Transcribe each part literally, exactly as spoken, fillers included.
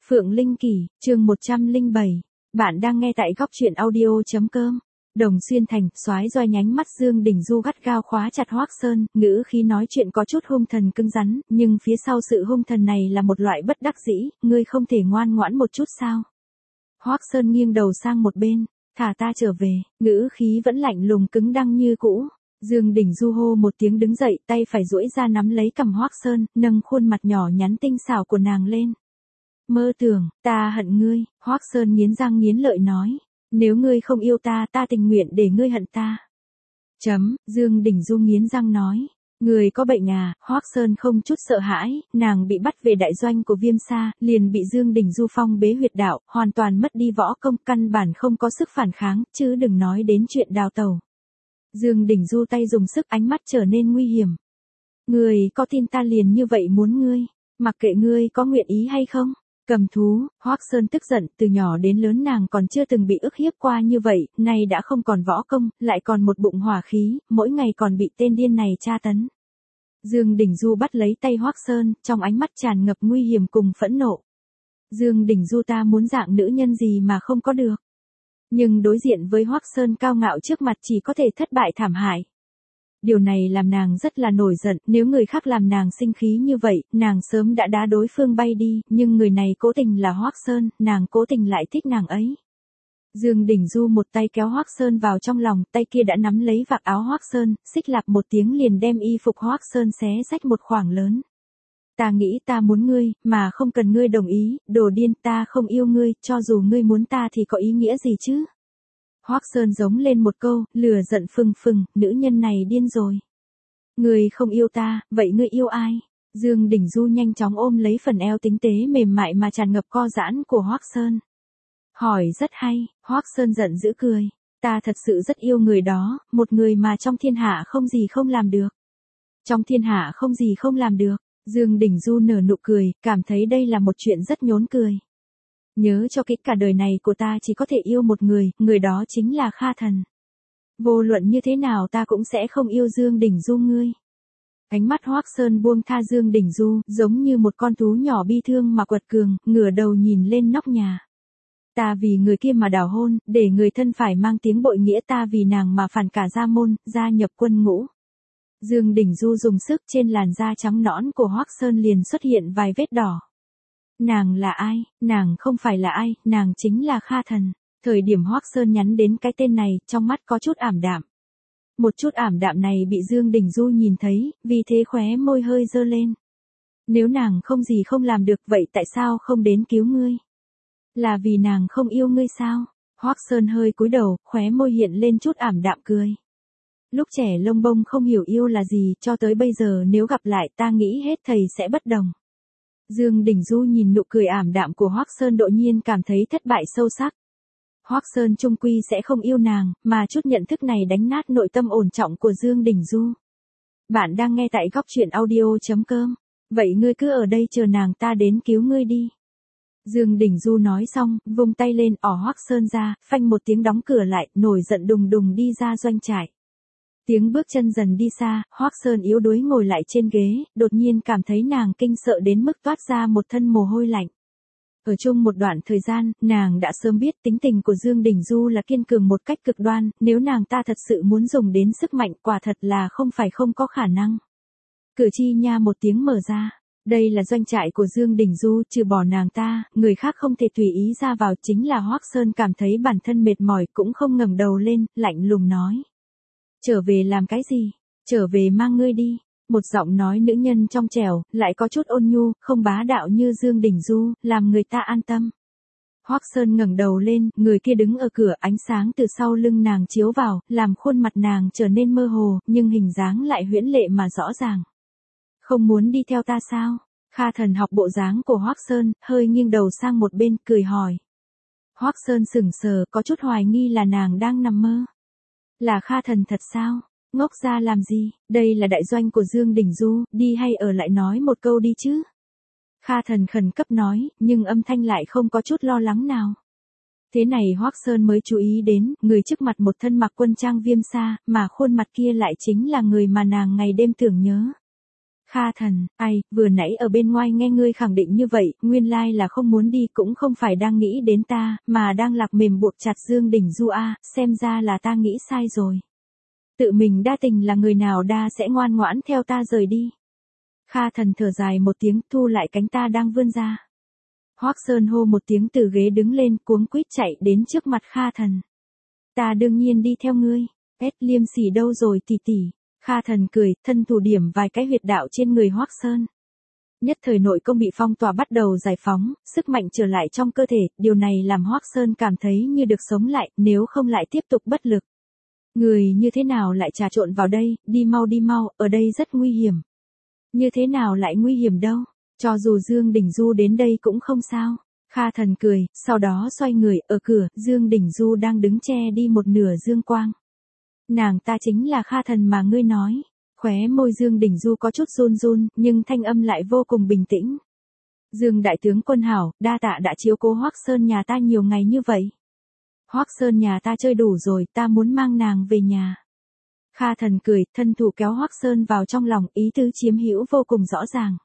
Phượng Linh Kỳ, chương một trăm lẻ bảy. Bạn đang nghe tại góc truyện audio.com. Đồng Xuyên Thành, soái roi nhánh mắt Dương Đình Du gắt gao khóa chặt Hoắc Sơn, ngữ khí nói chuyện có chút hung thần cứng rắn, nhưng phía sau sự hung thần này là một loại bất đắc dĩ, ngươi không thể ngoan ngoãn một chút sao? Hoắc Sơn nghiêng đầu sang một bên, thả ta trở về, ngữ khí vẫn lạnh lùng cứng đăng như cũ. Dương Đình Du hô một tiếng đứng dậy, tay phải duỗi ra nắm lấy cằm Hoắc Sơn, nâng khuôn mặt nhỏ nhắn tinh xảo của nàng lên. Mơ tưởng, ta hận ngươi, Hoắc Sơn nghiến răng nghiến lợi nói. Nếu ngươi không yêu ta, ta tình nguyện để ngươi hận ta. Chấm, Dương Đình Du nghiến răng nói. Người có bệnh à, Hoắc Sơn không chút sợ hãi, nàng bị bắt về đại doanh của Viêm Sa, liền bị Dương Đình Du phong bế huyệt đạo, hoàn toàn mất đi võ công, căn bản không có sức phản kháng, chứ đừng nói đến chuyện đào tẩu. Dương Đình Du tay dùng sức, ánh mắt trở nên nguy hiểm. Người có tin ta liền như vậy muốn ngươi, mặc kệ ngươi có nguyện ý hay không? Cầm thú, Hoắc Sơn tức giận, từ nhỏ đến lớn nàng còn chưa từng bị ức hiếp qua như vậy, nay đã không còn võ công, lại còn một bụng hỏa khí, mỗi ngày còn bị tên điên này tra tấn. Dương Đình Du bắt lấy tay Hoắc Sơn, trong ánh mắt tràn ngập nguy hiểm cùng phẫn nộ. Dương Đình Du, ta muốn dạng nữ nhân gì mà không có được. Nhưng đối diện với Hoắc Sơn cao ngạo trước mặt chỉ có thể thất bại thảm hại. Điều này làm nàng rất là nổi giận, nếu người khác làm nàng sinh khí như vậy, nàng sớm đã đá đối phương bay đi, nhưng người này cố tình là Hoắc Sơn, nàng cố tình lại thích nàng ấy. Dương Đình Du một tay kéo Hoắc Sơn vào trong lòng, tay kia đã nắm lấy vạt áo Hoắc Sơn, xích lạp một tiếng liền đem y phục Hoắc Sơn xé rách một khoảng lớn. Ta nghĩ ta muốn ngươi, mà không cần ngươi đồng ý, đồ điên, ta không yêu ngươi, cho dù ngươi muốn ta thì có ý nghĩa gì chứ? Hoắc Sơn giống lên một câu, lửa giận phừng phừng, nữ nhân này điên rồi. Ngươi không yêu ta, vậy ngươi yêu ai? Dương Đình Du nhanh chóng ôm lấy phần eo tinh tế mềm mại mà tràn ngập co giãn của Hoắc Sơn. Hỏi rất hay, Hoắc Sơn giận dữ cười. Ta thật sự rất yêu người đó, một người mà trong thiên hạ không gì không làm được. Trong thiên hạ không gì không làm được. Dương Đình Du nở nụ cười, cảm thấy đây là một chuyện rất nhốn cười. Nhớ cho kỹ, cả đời này của ta chỉ có thể yêu một người, người đó chính là Kha Thần. Vô luận như thế nào ta cũng sẽ không yêu Dương Đình Du ngươi. Ánh mắt Hoắc Sơn buông tha Dương Đình Du, giống như một con thú nhỏ bi thương mà quật cường, ngửa đầu nhìn lên nóc nhà. Ta vì người kia mà đào hôn, để người thân phải mang tiếng bội nghĩa, ta vì nàng mà phản cả gia môn, gia nhập quân ngũ. Dương Đình Du dùng sức, trên làn da trắng nõn của Hoắc Sơn liền xuất hiện vài vết đỏ. Nàng là ai? Nàng không phải là ai, nàng chính là Kha Thần. Thời điểm Hoắc Sơn nhắn đến cái tên này, trong mắt có chút ảm đạm. Một chút ảm đạm này bị Dương Đình Du nhìn thấy, vì thế khóe môi hơi dơ lên. Nếu nàng không gì không làm được, vậy tại sao không đến cứu ngươi? Là vì nàng không yêu ngươi sao? Hoắc Sơn hơi cúi đầu, khóe môi hiện lên chút ảm đạm cười. Lúc trẻ lông bông không hiểu yêu là gì, cho tới bây giờ nếu gặp lại ta nghĩ hết thầy sẽ bất đồng. Dương Đình Du nhìn nụ cười ảm đạm của Hoắc Sơn, đột nhiên cảm thấy thất bại sâu sắc. Hoắc Sơn chung quy sẽ không yêu nàng, mà chút nhận thức này đánh nát nội tâm ổn trọng của Dương Đình Du. Bạn đang nghe tại góc truyện audio.com. Vậy ngươi cứ ở đây chờ nàng ta đến cứu ngươi đi. Dương Đình Du nói xong, vung tay lên, ỏ Hoắc Sơn ra, phanh một tiếng đóng cửa lại, nổi giận đùng đùng đi ra doanh trại. Tiếng bước chân dần đi xa, Hoắc Sơn yếu đuối ngồi lại trên ghế, đột nhiên cảm thấy nàng kinh sợ đến mức toát ra một thân mồ hôi lạnh. Ở chung một đoạn thời gian, nàng đã sớm biết tính tình của Dương Đình Du là kiên cường một cách cực đoan, nếu nàng ta thật sự muốn dùng đến sức mạnh, quả thật là không phải không có khả năng. Cửa chi nha một tiếng mở ra. Đây là doanh trại của Dương Đình Du, trừ bỏ nàng ta, người khác không thể tùy ý ra vào. Chính là Hoắc Sơn cảm thấy bản thân mệt mỏi cũng không ngẩng đầu lên, lạnh lùng nói. Trở về làm cái gì? Trở về mang ngươi đi. Một giọng nói nữ nhân trong trẻo, lại có chút ôn nhu, không bá đạo như Dương Đình Du, làm người ta an tâm. Hoắc Sơn ngẩng đầu lên, người kia đứng ở cửa, ánh sáng từ sau lưng nàng chiếu vào, làm khuôn mặt nàng trở nên mơ hồ, nhưng hình dáng lại huyễn lệ mà rõ ràng. Không muốn đi theo ta sao? Kha Thần học bộ dáng của Hoắc Sơn, hơi nghiêng đầu sang một bên, cười hỏi. Hoắc Sơn sững sờ, có chút hoài nghi là nàng đang nằm mơ. Là Kha Thần thật sao? Ngốc ra làm gì? Đây là đại doanh của Dương Đình Du, đi hay ở lại nói một câu đi chứ? Kha Thần khẩn cấp nói, nhưng âm thanh lại không có chút lo lắng nào. Thế này Hoắc Sơn mới chú ý đến, người trước mặt một thân mặc quân trang Viêm Sa, mà khuôn mặt kia lại chính là người mà nàng ngày đêm tưởng nhớ. Kha Thần, ai, vừa nãy ở bên ngoài nghe ngươi khẳng định như vậy, nguyên lai là không muốn đi cũng không phải đang nghĩ đến ta, mà đang lạc mềm buộc chặt Dương Đình Du a, xem ra là ta nghĩ sai rồi. Tự mình đa tình là người nào đa sẽ ngoan ngoãn theo ta rời đi. Kha Thần thở dài một tiếng, thu lại cánh ta đang vươn ra. Hoắc Sơn hô một tiếng từ ghế đứng lên, cuống quýt chạy đến trước mặt Kha Thần. Ta đương nhiên đi theo ngươi. Ết Liêm Sỉ đâu rồi tỷ tỷ? Kha Thần cười, thân thủ điểm vài cái huyệt đạo trên người Hoắc Sơn. Nhất thời nội công bị phong tỏa bắt đầu giải phóng, sức mạnh trở lại trong cơ thể, điều này làm Hoắc Sơn cảm thấy như được sống lại, nếu không lại tiếp tục bất lực. Người như thế nào lại trà trộn vào đây, đi mau đi mau, ở đây rất nguy hiểm. Như thế nào lại nguy hiểm đâu, cho dù Dương Đình Du đến đây cũng không sao. Kha Thần cười, sau đó xoay người, ở cửa, Dương Đình Du đang đứng che đi một nửa dương quang. Nàng ta chính là Kha Thần mà ngươi nói. Khóe môi Dương Đình Du có chút run run, nhưng thanh âm lại vô cùng bình tĩnh. Dương đại tướng quân hảo, đa tạ đã chiếu cố Hoắc Sơn nhà ta nhiều ngày như vậy. Hoắc Sơn nhà ta chơi đủ rồi, ta muốn mang nàng về nhà. Kha Thần cười, thân thủ kéo Hoắc Sơn vào trong lòng, ý tứ chiếm hữu vô cùng rõ ràng.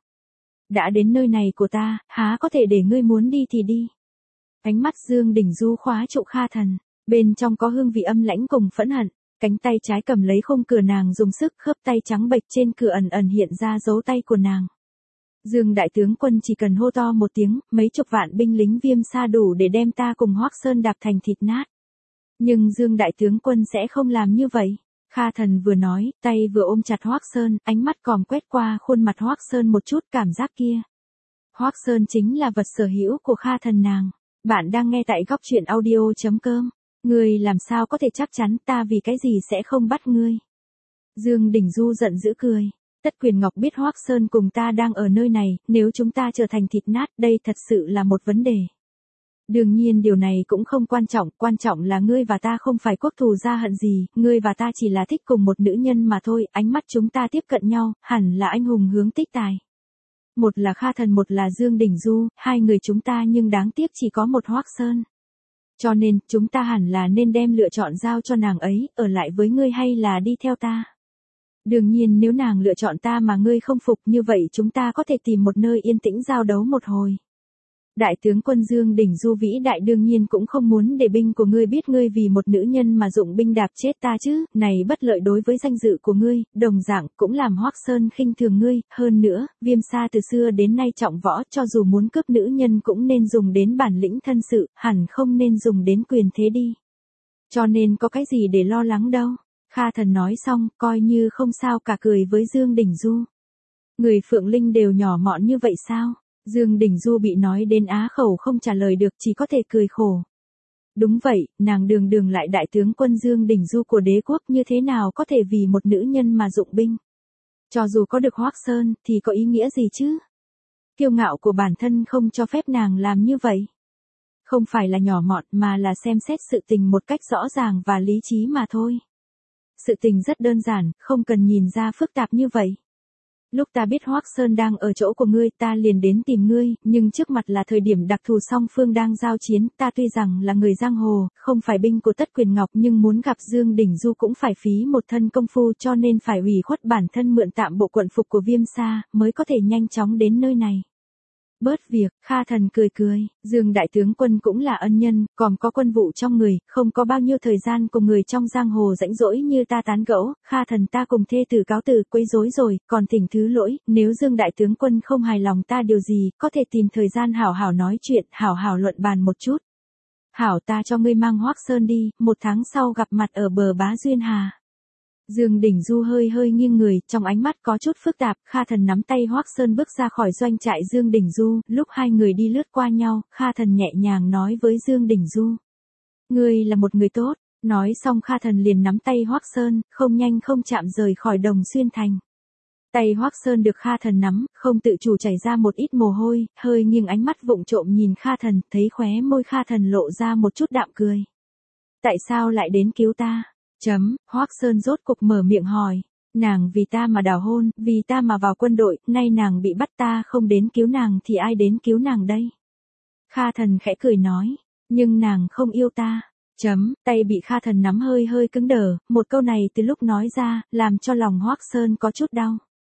Đã đến nơi này của ta, há có thể để ngươi muốn đi thì đi. Ánh mắt Dương Đình Du khóa trụ Kha Thần, bên trong có hương vị âm lãnh cùng phẫn hận. Cánh tay trái cầm lấy khung cửa nàng dùng sức, khớp tay trắng bệch trên cửa ẩn ẩn hiện ra dấu tay của nàng. Dương đại tướng quân chỉ cần hô to một tiếng, mấy chục vạn binh lính Viêm Sa đủ để đem ta cùng Hoắc Sơn đạp thành thịt nát. Nhưng Dương đại tướng quân sẽ không làm như vậy. Kha Thần vừa nói, tay vừa ôm chặt Hoắc Sơn, ánh mắt còm quét qua khuôn mặt Hoắc Sơn một chút, cảm giác kia. Hoắc Sơn chính là vật sở hữu của Kha Thần nàng. Bạn đang nghe tại góc truyện audio chấm com. Ngươi làm sao có thể chắc chắn ta vì cái gì sẽ không bắt ngươi? Dương Đình Du giận dữ cười. Tất Quyền Ngọc biết Hoắc Sơn cùng ta đang ở nơi này, nếu chúng ta trở thành thịt nát, đây thật sự là một vấn đề. Đương nhiên điều này cũng không quan trọng, quan trọng là ngươi và ta không phải quốc thù gia hận gì, ngươi và ta chỉ là thích cùng một nữ nhân mà thôi, ánh mắt chúng ta tiếp cận nhau, hẳn là anh hùng hướng tích tài. Một là Kha Thần, một là Dương Đình Du, hai người chúng ta nhưng đáng tiếc chỉ có một Hoắc Sơn. Cho nên, chúng ta hẳn là nên đem lựa chọn giao cho nàng ấy, ở lại với ngươi hay là đi theo ta. Đương nhiên nếu nàng lựa chọn ta mà ngươi không phục, như vậy chúng ta có thể tìm một nơi yên tĩnh giao đấu một hồi. Đại tướng quân Dương Đình Du vĩ đại đương nhiên cũng không muốn để binh của ngươi biết ngươi vì một nữ nhân mà dụng binh đạp chết ta chứ, này bất lợi đối với danh dự của ngươi, đồng dạng cũng làm Hoắc Sơn khinh thường ngươi, hơn nữa, Viêm Sa từ xưa đến nay trọng võ, cho dù muốn cướp nữ nhân cũng nên dùng đến bản lĩnh thân sự, hẳn không nên dùng đến quyền thế đi. Cho nên có cái gì để lo lắng đâu. Kha Thần nói xong, coi như không sao cả, cười với Dương Đình Du. Người Phượng Linh đều nhỏ mọn như vậy sao? Dương Đình Du bị nói đến á khẩu không trả lời được, chỉ có thể cười khổ. Đúng vậy, nàng đường đường lại đại tướng quân Dương Đình Du của đế quốc, như thế nào có thể vì một nữ nhân mà dụng binh. Cho dù có được Hoắc Sơn, thì có ý nghĩa gì chứ? Kiêu ngạo của bản thân không cho phép nàng làm như vậy. Không phải là nhỏ mọn mà là xem xét sự tình một cách rõ ràng và lý trí mà thôi. Sự tình rất đơn giản, không cần nhìn ra phức tạp như vậy. Lúc ta biết Hoắc Sơn đang ở chỗ của ngươi, ta liền đến tìm ngươi, nhưng trước mặt là thời điểm đặc thù song phương đang giao chiến, ta tuy rằng là người giang hồ, không phải binh của Tất Quyền Ngọc, nhưng muốn gặp Dương Đình Du cũng phải phí một thân công phu, cho nên phải ủy khuất bản thân mượn tạm bộ quận phục của Viêm Sa, mới có thể nhanh chóng đến nơi này. Bớt việc, Kha Thần cười cười, Dương đại tướng quân cũng là ân nhân, còn có quân vụ trong người, không có bao nhiêu thời gian cùng người trong giang hồ rãnh rỗi như ta tán gẫu, Kha Thần ta cùng thê tử cáo từ quấy rối rồi, còn thỉnh thứ lỗi, nếu Dương đại tướng quân không hài lòng ta điều gì, có thể tìm thời gian hảo hảo nói chuyện, hảo hảo luận bàn một chút. Hảo, ta cho ngươi mang Hoắc Sơn đi, một tháng sau gặp mặt ở bờ Bá Duyên Hà. Dương Đình Du hơi hơi nghiêng người, trong ánh mắt có chút phức tạp, Kha Thần nắm tay Hoắc Sơn bước ra khỏi doanh trại Dương Đình Du, lúc hai người đi lướt qua nhau, Kha Thần nhẹ nhàng nói với Dương Đình Du. Ngươi là một người tốt, nói xong Kha Thần liền nắm tay Hoắc Sơn, không nhanh không chậm rời khỏi Đồng Xuyên Thành. Tay Hoắc Sơn được Kha Thần nắm, không tự chủ chảy ra một ít mồ hôi, hơi nghiêng ánh mắt vụng trộm nhìn Kha Thần, thấy khóe môi Kha Thần lộ ra một chút đạm cười. Tại sao lại đến cứu ta? Chấm, Hoắc Sơn rốt cục mở miệng hỏi. Nàng vì ta mà đào hôn, vì ta mà vào quân đội, nay nàng bị bắt, ta không đến cứu nàng thì ai đến cứu nàng đây? Kha Thần khẽ cười nói, nhưng nàng không yêu ta. Chấm, tay bị Kha Thần nắm hơi hơi cứng đờ, một câu này từ lúc nói ra, làm cho lòng Hoắc Sơn có chút đau.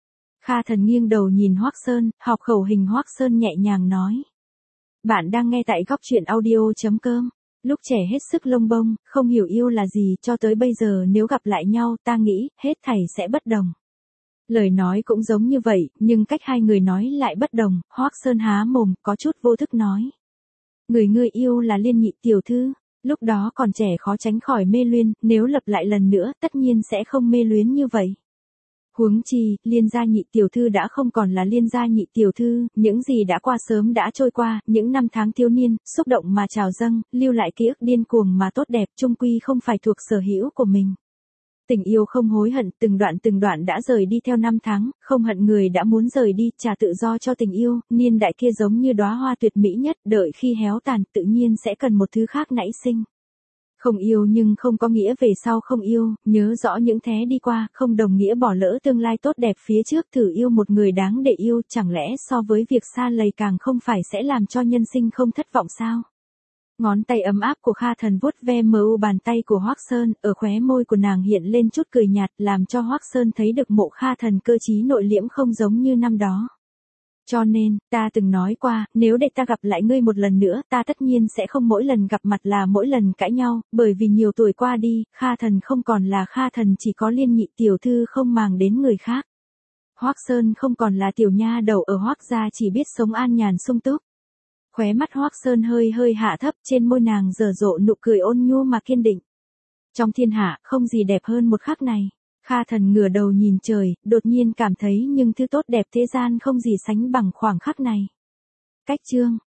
Kha Thần nghiêng đầu nhìn Hoắc Sơn, học khẩu hình Hoắc Sơn nhẹ nhàng nói. Bạn đang nghe tại góc truyện audio.com. Lúc trẻ hết sức lông bông, không hiểu yêu là gì, cho tới bây giờ nếu gặp lại nhau ta nghĩ, hết thảy sẽ bất đồng. Lời nói cũng giống như vậy, nhưng cách hai người nói lại bất đồng. Hoắc Sơn há mồm, có chút vô thức nói. Người ngươi yêu là Liên Nhị tiểu thư, lúc đó còn trẻ khó tránh khỏi mê luyên, nếu lập lại lần nữa tất nhiên sẽ không mê luyến như vậy. Huống chi, Liên gia Nhị tiểu thư đã không còn là Liên gia Nhị tiểu thư, những gì đã qua sớm đã trôi qua, những năm tháng thiếu niên, xúc động mà trào dâng, lưu lại ký ức điên cuồng mà tốt đẹp, chung quy không phải thuộc sở hữu của mình. Tình yêu không hối hận, từng đoạn từng đoạn đã rời đi theo năm tháng, không hận người đã muốn rời đi, trả tự do cho tình yêu, niên đại kia giống như đóa hoa tuyệt mỹ nhất, đợi khi héo tàn, tự nhiên sẽ cần một thứ khác nảy sinh. Không yêu nhưng không có nghĩa về sau không yêu, nhớ rõ những thế đi qua, không đồng nghĩa bỏ lỡ tương lai tốt đẹp phía trước, thử yêu một người đáng để yêu, chẳng lẽ so với việc xa lầy càng không phải sẽ làm cho nhân sinh không thất vọng sao? Ngón tay ấm áp của Kha Thần vuốt ve mờ u bàn tay của Hoắc Sơn, ở khóe môi của nàng hiện lên chút cười nhạt, làm cho Hoắc Sơn thấy được Mộ Kha Thần cơ trí nội liễm không giống như năm đó. Cho nên, ta từng nói qua, nếu để ta gặp lại ngươi một lần nữa, ta tất nhiên sẽ không mỗi lần gặp mặt là mỗi lần cãi nhau, bởi vì nhiều tuổi qua đi, Kha Thần không còn là Kha Thần, chỉ có Liên Nhị tiểu thư không màng đến người khác. Hoắc Sơn không còn là tiểu nha đầu ở Hoắc gia chỉ biết sống an nhàn sung túc. Khóe mắt Hoắc Sơn hơi hơi hạ thấp, trên môi nàng dở dộ nụ cười ôn nhu mà kiên định. Trong thiên hạ, không gì đẹp hơn một khắc này. Kha Thần ngửa đầu nhìn trời, đột nhiên cảm thấy nhưng thứ tốt đẹp thế gian không gì sánh bằng khoảng khắc này. Cách chương